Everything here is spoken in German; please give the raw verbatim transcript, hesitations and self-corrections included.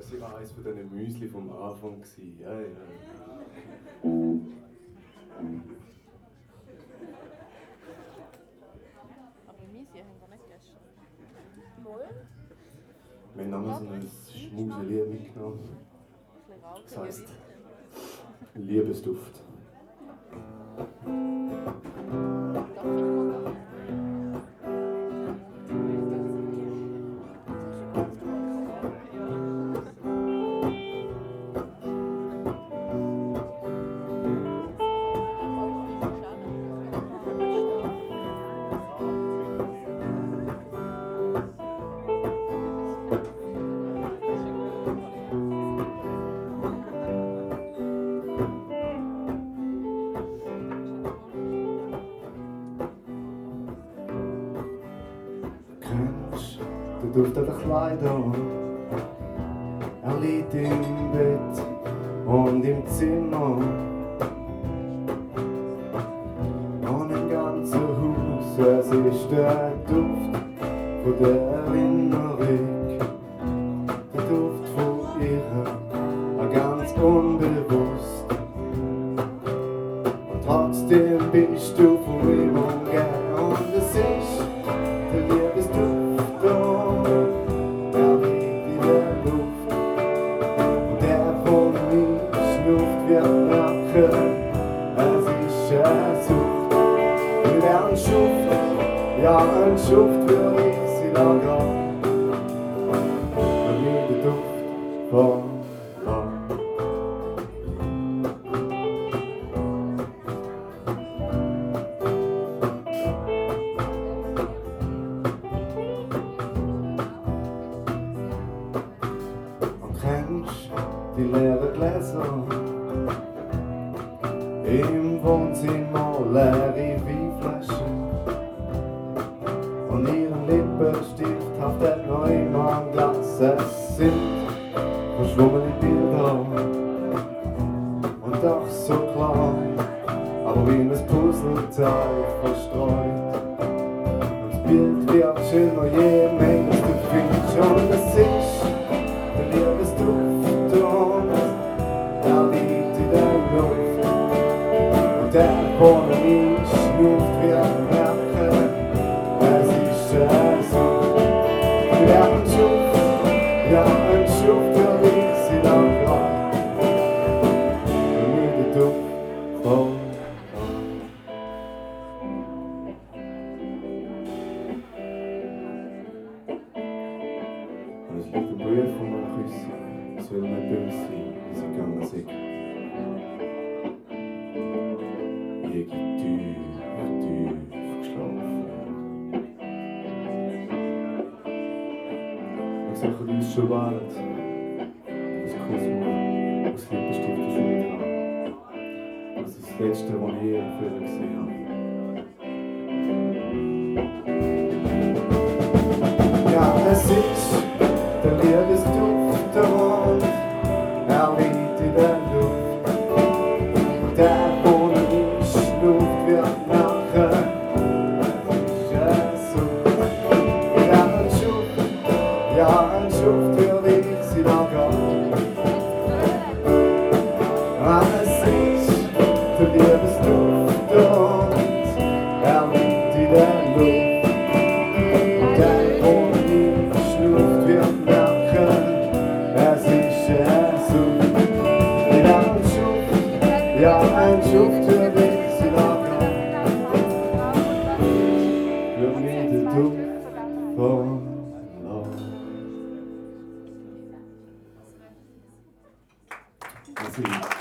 Das war eines von diesen Müsli vom Anfang. Ja, ja. Aber Müsli haben wir nicht gegessen. Moll? Wir haben noch so ein Schmuselier mitgenommen. Das Das heisst Liebesduft. Der Duft an den Kleidern, er liegt im Bett und im Zimmer und im ganzen Haus. Es ist der Duft von der Erinnerung, der Duft von ihr, ganz unbewusst. Und trotzdem bist du von ihm umgeben und es ist der Liebesduft. Ja, ein Schuft für ich sie lagern, und mir der Duft von Land. Und kennst die leeren Gläser im Wohnzimmer, leere Weinflaschen und ihren Lippenstift haftet noch immer am Glas. Es sind verschwommene Bilder und doch so klar, aber wie ein Puzzleteil verstreut. Und das Bild wird schöner, je mehr du findest. Und es ist der Liebesduft und er liegt in der Luft. Und der, wo er nicht schnuft, wird merken, es ist so. Ja, ein Schuft, ja, ein Schuft, der liegt sie lang dran. Und mir der Duft von und es liegt ein Brief von meiner Küsse, es will nicht böse sein, wie sie gegangen sind. Ich gehe tief, tief geschlafen. Ich sage, du bist schon wartet, das Kusswort aus Lippenstift in Schule haben. Das ist das Letzte, was ich je in Filmen gesehen habe. Ja, es ist der Liebesduft und er liegt in der Luft. Und der, wo er nicht schnuft, wird merken, es ist so. Ja, ein Schuft, ja, ein Schuft für dich, sie lagern. Ah, es ist der Liebesduft und er liegt in der Luft. Und der, wo er nicht schnuft, wird merken, es ist so. Ja, ein Schuft, ja, ein Schuft für dich, sie lagern. Für mich der Duft von Love.